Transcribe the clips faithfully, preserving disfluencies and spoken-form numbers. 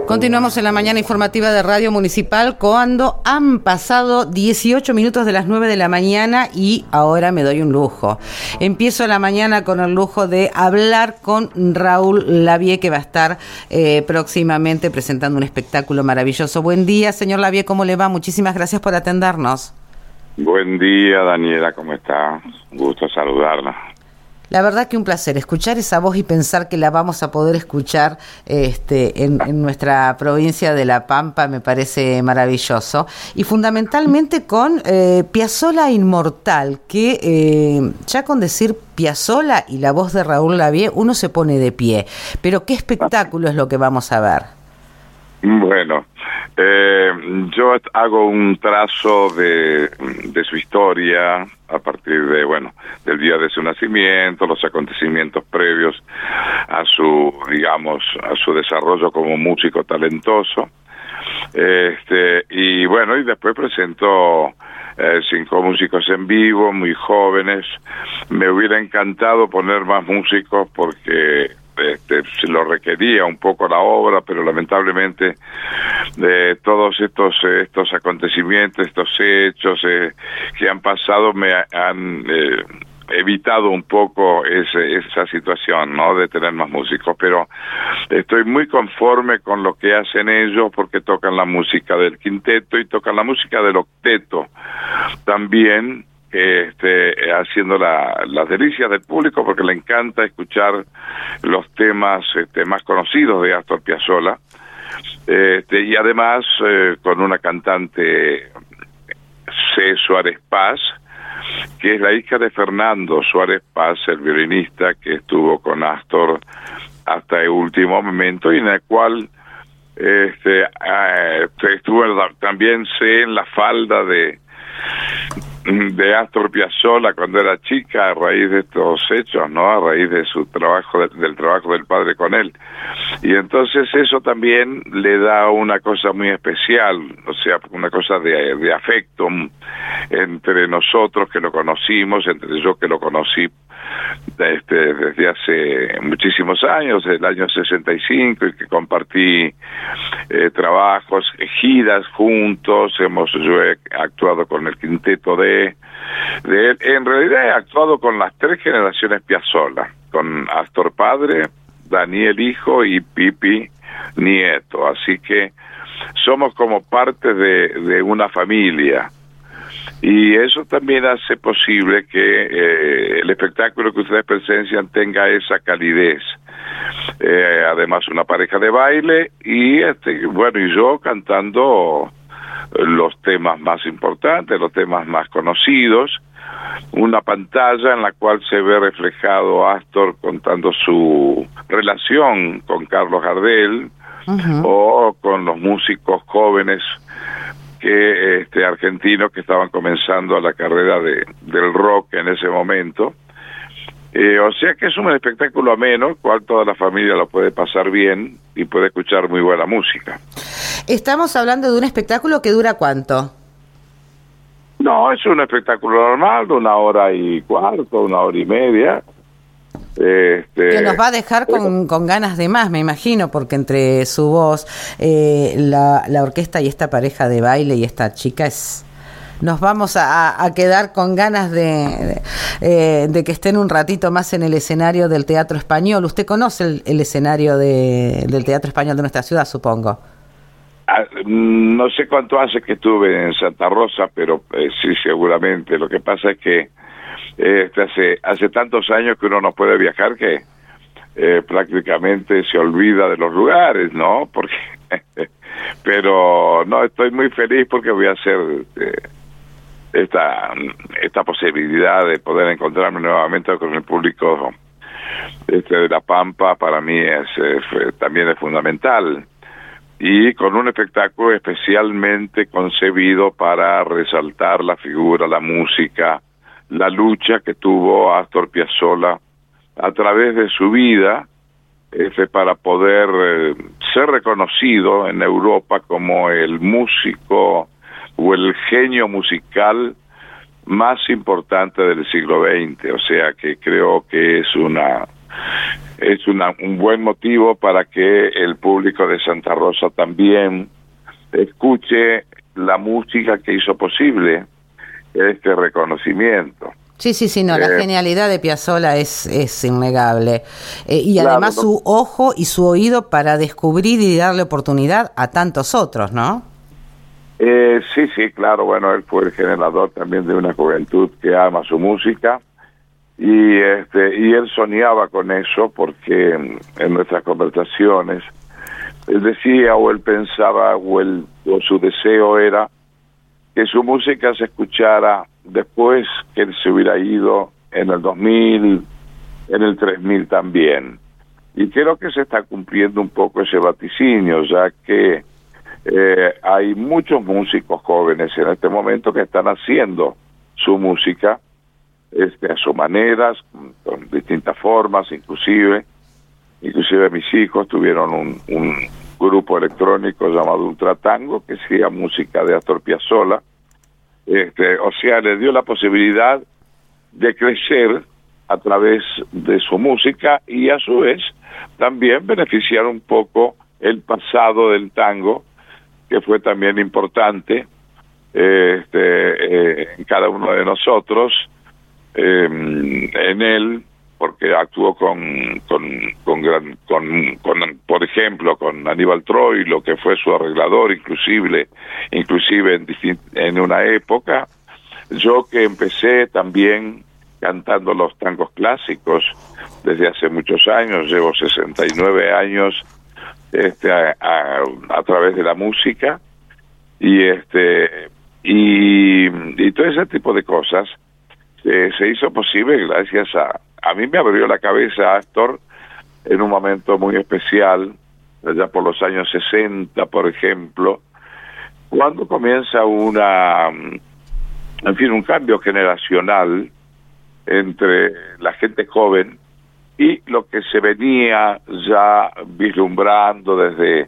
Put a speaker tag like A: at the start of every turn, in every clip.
A: Continuamos en la mañana informativa de Radio Municipal cuando han pasado dieciocho minutos de las nueve de la mañana y ahora me doy un lujo. Empiezo la mañana con el lujo de hablar con Raúl Lavie, que va a estar eh, próximamente presentando un espectáculo maravilloso. Buen día, señor Lavie, ¿cómo le va? Muchísimas gracias por atendernos.
B: Buen día, Daniela, ¿cómo está? Un gusto saludarla.
A: La verdad que un placer escuchar esa voz y pensar que la vamos a poder escuchar este, en, en nuestra provincia de La Pampa me parece maravilloso. Y fundamentalmente con eh, Piazzolla Inmortal, que eh, ya con decir Piazzolla y la voz de Raúl Lavie uno se pone de pie. Pero ¿qué espectáculo es lo que vamos a ver?
B: Bueno, eh, yo hago un trazo de, de su historia a partir de, bueno, del día de su nacimiento, los acontecimientos previos a su, digamos, a su desarrollo como músico talentoso. Este, y bueno, y después presento eh, cinco músicos en vivo, muy jóvenes. Me hubiera encantado poner más músicos porque Este, se lo requería un poco la obra, pero lamentablemente de todos estos estos acontecimientos, estos hechos eh, que han pasado me han eh, evitado un poco ese, esa situación, ¿no? De tener más músicos, pero estoy muy conforme con lo que hacen ellos porque tocan la música del quinteto y tocan la música del octeto también. Este, haciendo la, las delicias del público porque le encanta escuchar los temas este, más conocidos de Astor Piazzolla, este, y además eh, con una cantante, C. Suárez Paz, que es la hija de Fernando Suárez Paz, el violinista que estuvo con Astor hasta el último momento y en el cual este, eh, estuvo también sé en la falda de de Astor Piazzolla cuando era chica a raíz de estos hechos, ¿no? A raíz de su trabajo, de, del trabajo del padre con él. Y entonces eso también le da una cosa muy especial, o sea, una cosa de, de afecto entre nosotros que lo conocimos, entre yo que lo conocí este, desde hace muchísimos años, desde el año sesenta y cinco, y que compartí eh, trabajos, giras juntos, hemos yo he actuado con el quinteto de, de él, en realidad he actuado con las tres generaciones Piazzolla, con Astor padre, Daniel hijo y Pipi nieto, así que somos como parte de, de una familia. Y eso también hace posible que eh, el espectáculo que ustedes presencian tenga esa calidez. Eh, además, una pareja de baile y, este, bueno, y yo cantando los temas más importantes, los temas más conocidos. Una pantalla en la cual se ve reflejado Astor contando su relación con Carlos Gardel, uh-huh, o con los músicos jóvenes que este argentinos que estaban comenzando la carrera de del rock en ese momento. Eh, o sea que es un espectáculo ameno, cual toda la familia lo puede pasar bien y puede escuchar muy buena música.
A: Estamos hablando de un espectáculo que dura ¿cuánto?
B: No, es un espectáculo normal, de una hora y cuarto, una hora y media. Este,
A: que nos va a dejar con, con ganas de más, me imagino, porque entre su voz, eh, la, la orquesta y esta pareja de baile y esta chica es... Nos vamos a, a quedar con ganas de, de, eh, de que estén un ratito más en el escenario del Teatro Español. Usted conoce el, el escenario de, del Teatro Español de nuestra ciudad, supongo.
B: Ah, no sé cuánto hace que estuve en Santa Rosa, pero eh, sí, seguramente. Lo que pasa es que eh, hace, hace tantos años que uno no puede viajar que eh, prácticamente se olvida de los lugares, ¿no? Porque, pero no, estoy muy feliz porque voy a hacer... Eh, esta esta posibilidad de poder encontrarme nuevamente con el público este de La Pampa para mí es, es también es fundamental, y con un espectáculo especialmente concebido para resaltar la figura, la música, la lucha que tuvo Astor Piazzolla a través de su vida este, para poder eh, ser reconocido en Europa como el músico o el genio musical más importante del siglo veinte, o sea que creo que es una es una, un buen motivo para que el público de Santa Rosa también escuche la música que hizo posible este reconocimiento.
A: Sí, sí, sí, no, eh, la genialidad de Piazzolla es, es innegable. Eh, y
B: claro,
A: además
B: ¿no?
A: su ojo y su oído para descubrir y darle oportunidad a tantos otros, ¿no?
B: Eh, sí, sí, claro, bueno, él fue el generador también de una juventud que ama su música, y este y él soñaba con eso, porque en nuestras conversaciones él decía, o él pensaba, o, él, o su deseo era que su música se escuchara después que él se hubiera ido, en el dos mil, en el tres mil también. Y creo que se está cumpliendo un poco ese vaticinio, ya que eh, hay muchos músicos jóvenes en este momento que están haciendo su música este, a su manera, con distintas formas, inclusive, inclusive mis hijos tuvieron un, un grupo electrónico llamado Ultratango, que hacía música de Astor Piazzolla. Este, o sea, le dio la posibilidad de crecer a través de su música y a su vez también beneficiar un poco el pasado del tango, que fue también importante eh, este, eh, en cada uno de nosotros, eh, en él, porque actuó con con con, gran, con con por ejemplo con Aníbal Troilo, que fue su arreglador, inclusive inclusive en, en una época. Yo que empecé también cantando los tangos clásicos desde hace muchos años, llevo sesenta y nueve años este a, a, a través de la música, y este y, y todo ese tipo de cosas eh, se hizo posible gracias a A mí me abrió la cabeza Astor en un momento muy especial, allá por los años sesenta, por ejemplo, cuando comienza una, en fin, un cambio generacional entre la gente joven y lo que se venía ya vislumbrando desde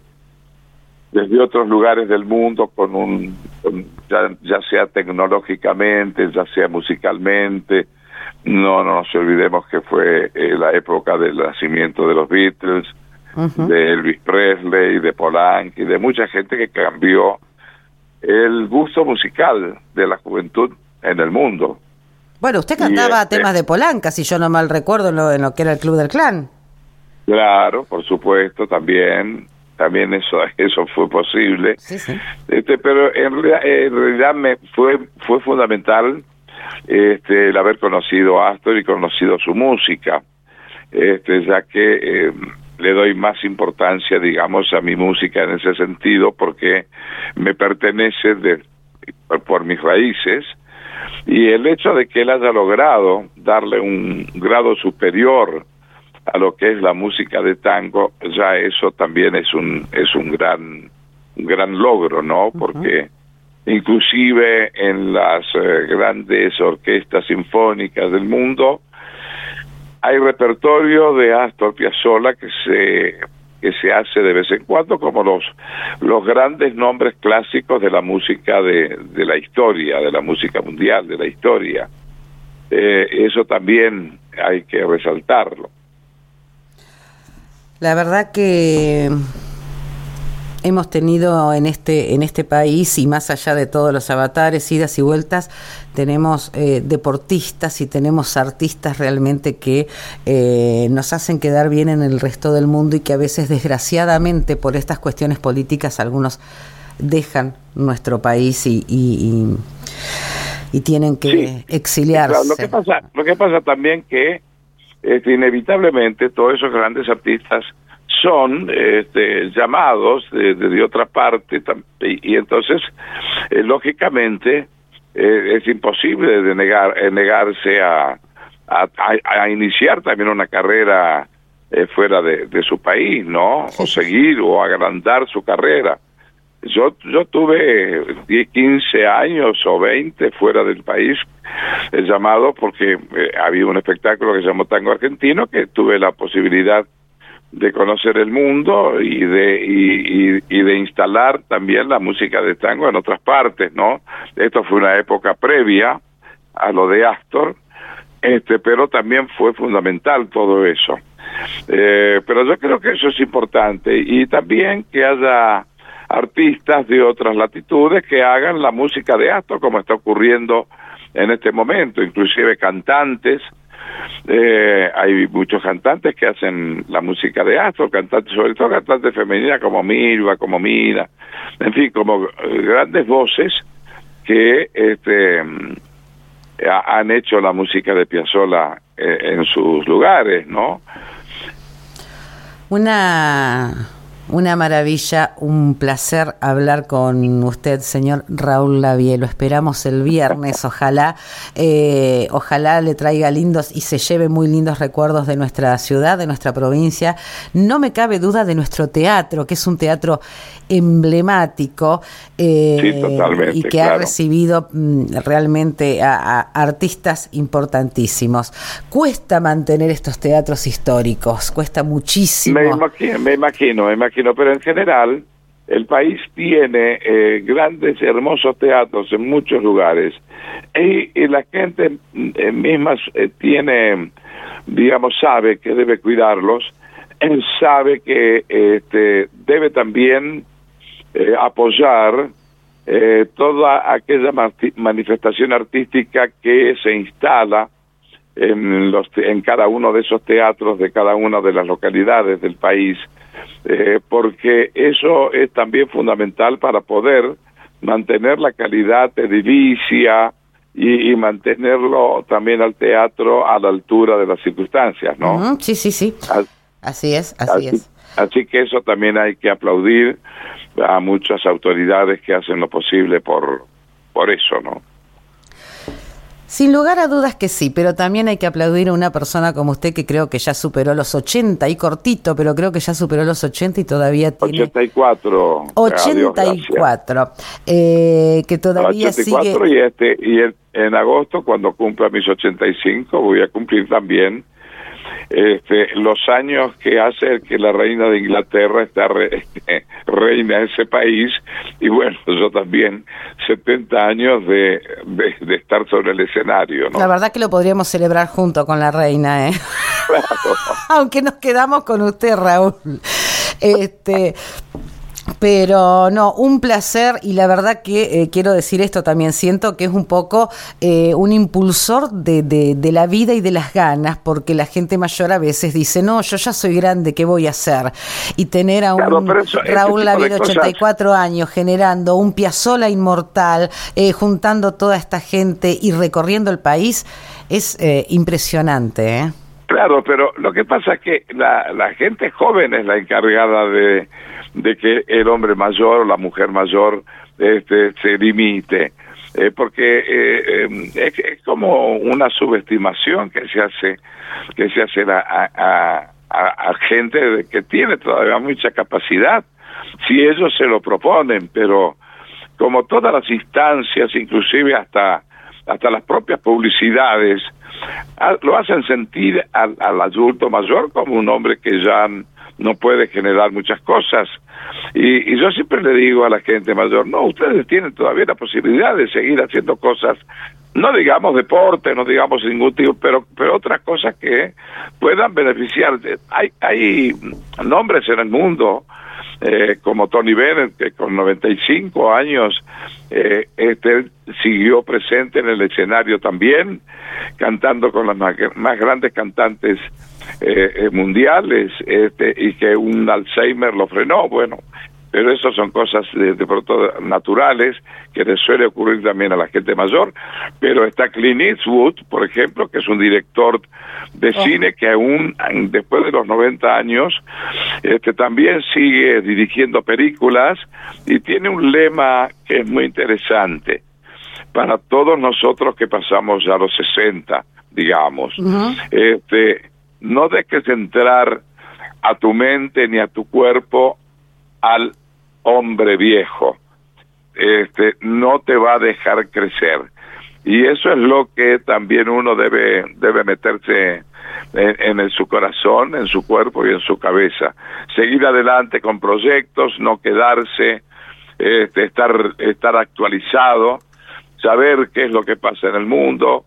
B: desde otros lugares del mundo, con un con, ya, ya sea tecnológicamente, ya sea musicalmente. No, no nos olvidemos que fue eh, la época del nacimiento de los Beatles, uh-huh. de Elvis Presley, de Polanski, de mucha gente que cambió el gusto musical de la juventud en el mundo.
A: Bueno, usted cantaba este, temas de Polanca, si yo no mal recuerdo, en lo, en lo que era el Club del Clan.
B: Claro, por supuesto, también también eso eso fue posible. Sí, sí. Este, pero en, en realidad me fue fue fundamental Este, el haber conocido a Astor y conocido su música, este, ya que eh, le doy más importancia, digamos, a mi música en ese sentido, porque me pertenece de, por, por mis raíces, y el hecho de que él haya logrado darle un grado superior a lo que es la música de tango, ya eso también es un es un gran un gran logro, ¿no? Porque uh-huh. inclusive en las eh, grandes orquestas sinfónicas del mundo hay repertorio de Astor Piazzolla que se que se hace de vez en cuando, como los los grandes nombres clásicos de la música de, de la historia, de la música mundial, de la historia. Eh, eso también hay que resaltarlo.
A: La verdad que hemos tenido en este en este país, y más allá de todos los avatares, idas y vueltas, tenemos eh, deportistas y tenemos artistas realmente que eh, nos hacen quedar bien en el resto del mundo, y que a veces, desgraciadamente, por estas cuestiones políticas, algunos dejan nuestro país y, y, y, y tienen que sí, exiliarse.
B: Claro, lo que pasa, lo que pasa también que este, inevitablemente todos esos grandes artistas son este, llamados de, de, de otra parte, y, y entonces eh, lógicamente eh, es imposible de negar eh, negarse a, a, a iniciar también una carrera eh, fuera de, de su país, ¿no? O seguir o agrandar su carrera. Yo yo tuve diez, quince años o veinte fuera del país, eh, llamado porque eh, había un espectáculo que se llamó Tango Argentino, que tuve la posibilidad de conocer el mundo y de y, y, y de instalar también la música de tango en otras partes, ¿no? Esto fue una época previa a lo de Astor, este, pero también fue fundamental todo eso. Eh, pero yo creo que eso es importante, y también que haya artistas de otras latitudes que hagan la música de Astor, como está ocurriendo en este momento, inclusive cantantes. Eh, hay muchos cantantes que hacen la música de Astor, cantantes, sobre todo cantantes femeninas como Milva, como Mina, en fin, como eh, grandes voces que este, ha, han hecho la música de Piazzolla eh, en sus lugares, ¿no?
A: Una... Una maravilla, un placer hablar con usted, señor Raúl Lavie. Lo esperamos el viernes, ojalá, eh, ojalá le traiga lindos y se lleve muy lindos recuerdos de nuestra ciudad, de nuestra provincia. No me cabe duda de nuestro teatro, que es un teatro emblemático, eh,
B: sí, totalmente,
A: y que
B: claro.
A: ha recibido mm, realmente a, a artistas importantísimos. Cuesta mantener estos teatros históricos, cuesta muchísimo.
B: Me imagino, me imagino, me imagino, pero en general el país tiene eh, grandes, hermosos teatros en muchos lugares, y, y la gente eh, misma eh, tiene, digamos, sabe que debe cuidarlos, él sabe que este, debe también eh, apoyar eh, toda aquella manifestación artística que se instala en, los, en cada uno de esos teatros de cada una de las localidades del país, eh, porque eso es también fundamental para poder mantener la calidad edilicia y, y mantenerlo también al teatro a la altura de las circunstancias, ¿no?
A: Uh-huh. Sí, sí, sí. Así, así es, así, así es.
B: Así que eso también hay que aplaudir a muchas autoridades que hacen lo posible por, por eso, ¿no?
A: Sin lugar a dudas que sí, pero también hay que aplaudir a una persona como usted que creo que ya superó los ochenta, y cortito, pero creo que ya superó los ochenta y todavía tiene...
B: ochenta y cuatro.
A: ochenta y cuatro. Eh, que todavía
B: ochenta y cuatro
A: sigue...
B: Y, este, y en, en agosto, cuando cumpla mis ochenta y cinco, voy a cumplir también este, los años que hace que la reina de Inglaterra está re, este, reina de ese país, y bueno, yo también setenta años de, de, de estar sobre el escenario, ¿no?
A: La verdad que lo podríamos celebrar junto con la reina, ¿eh?
B: Claro.
A: Aunque nos quedamos con usted, Raúl. Este... Pero no, un placer, y la verdad que eh, quiero decir esto también, siento que es un poco eh, un impulsor de, de, de la vida y de las ganas, porque la gente mayor a veces dice, no, yo ya soy grande, ¿qué voy a hacer? Y tener a un claro, eso, Raúl Lavie de ochenta y cuatro años generando un Piazzolla inmortal, eh, juntando toda esta gente y recorriendo el país, es eh, impresionante, ¿eh?
B: Claro, pero lo que pasa es que la, la gente joven es la encargada de... de que el hombre mayor o la mujer mayor este, se limite, eh, porque eh, eh, es, es como una subestimación que se hace que se hace a, a, a, a gente que tiene todavía mucha capacidad, si ellos se lo proponen, pero como todas las instancias, inclusive hasta hasta las propias publicidades, a, lo hacen sentir al, al adulto mayor como un hombre que ya no puede generar muchas cosas. Y, y yo siempre le digo a la gente mayor, no, ustedes tienen todavía la posibilidad de seguir haciendo cosas, no digamos deporte, no digamos ningún tipo, pero pero otras cosas que puedan beneficiar. Hay, hay nombres en el mundo, eh, como Tony Bennett, que con noventa y cinco años eh, este siguió presente en el escenario también, cantando con las más, más grandes cantantes Eh, eh, mundiales, este, y que un Alzheimer lo frenó. Bueno, pero eso son cosas de, de pronto naturales que les suele ocurrir también a la gente mayor. Pero está Clint Eastwood, por ejemplo, que es un director de oh. cine que aún después de los noventa años este, también sigue dirigiendo películas, y tiene un lema que es muy interesante para todos nosotros que pasamos ya los sesenta, digamos. Uh-huh. este No dejes entrar a tu mente ni a tu cuerpo al hombre viejo. Este, no te va a dejar crecer. Y eso es lo que también uno debe debe meterse en, en el, su corazón, en su cuerpo y en su cabeza. Seguir adelante con proyectos, no quedarse, este, estar estar actualizado, saber qué es lo que pasa en el mundo.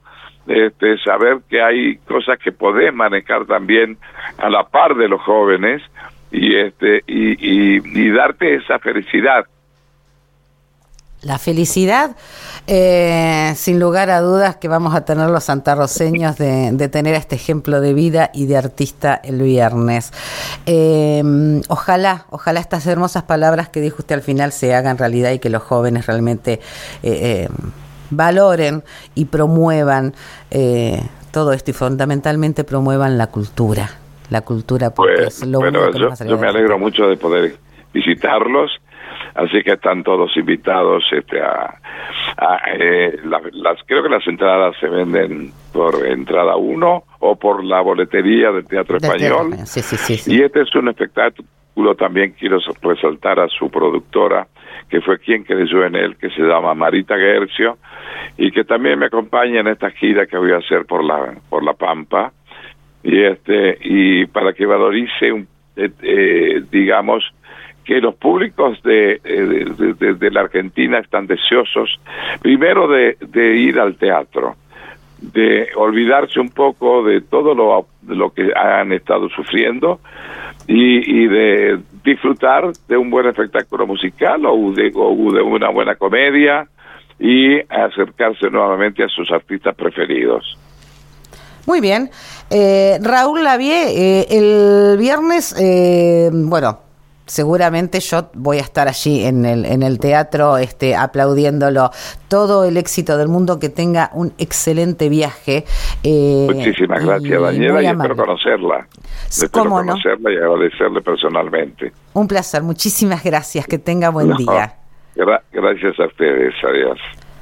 B: este, saber que hay cosas que podés manejar también a la par de los jóvenes y este y, y, y darte esa felicidad.
A: La felicidad, eh, sin lugar a dudas que vamos a tener los santarroceños de, de tener este ejemplo de vida y de artista el viernes. Eh, ojalá, ojalá estas hermosas palabras que dijo usted al final se hagan realidad y que los jóvenes realmente eh, eh, valoren y promuevan eh, todo esto y fundamentalmente promuevan la cultura, la cultura porque
B: pues,
A: es lo
B: bueno,
A: único que
B: yo,
A: nos va a
B: yo me alegro mucho de poder visitarlos. Así que están todos invitados este, a, a eh, la, las creo que las entradas se venden por entrada uno o por la boletería del Teatro
A: Del
B: Español.
A: teatro. Sí, sí, sí, sí.
B: Y este es un espectáculo, también quiero resaltar a su productora, que fue quien creyó en él, que se llama Marita Gercio, y que también me acompaña en esta gira que voy a hacer por la por la Pampa, y este y para que valorice, un, eh, eh, digamos, que los públicos de, de, de, de la Argentina están deseosos, primero de, de ir al teatro, de olvidarse un poco de todo lo, de lo que han estado sufriendo y, y de disfrutar de un buen espectáculo musical o de, o de una buena comedia y acercarse nuevamente a sus artistas preferidos.
A: Muy bien. Eh, Raúl Lavie, eh, el viernes, eh, bueno, seguramente yo voy a estar allí en el en el teatro este aplaudiéndolo. Todo el éxito del mundo, que tenga un excelente viaje. Eh,
B: Muchísimas gracias, Daniela, y espero conocerla. Espero
A: ¿Cómo
B: conocerla
A: no?
B: y agradecerle personalmente.
A: Un placer, muchísimas gracias, que tenga buen
B: No,
A: día.
B: Gra- gracias a ustedes, adiós.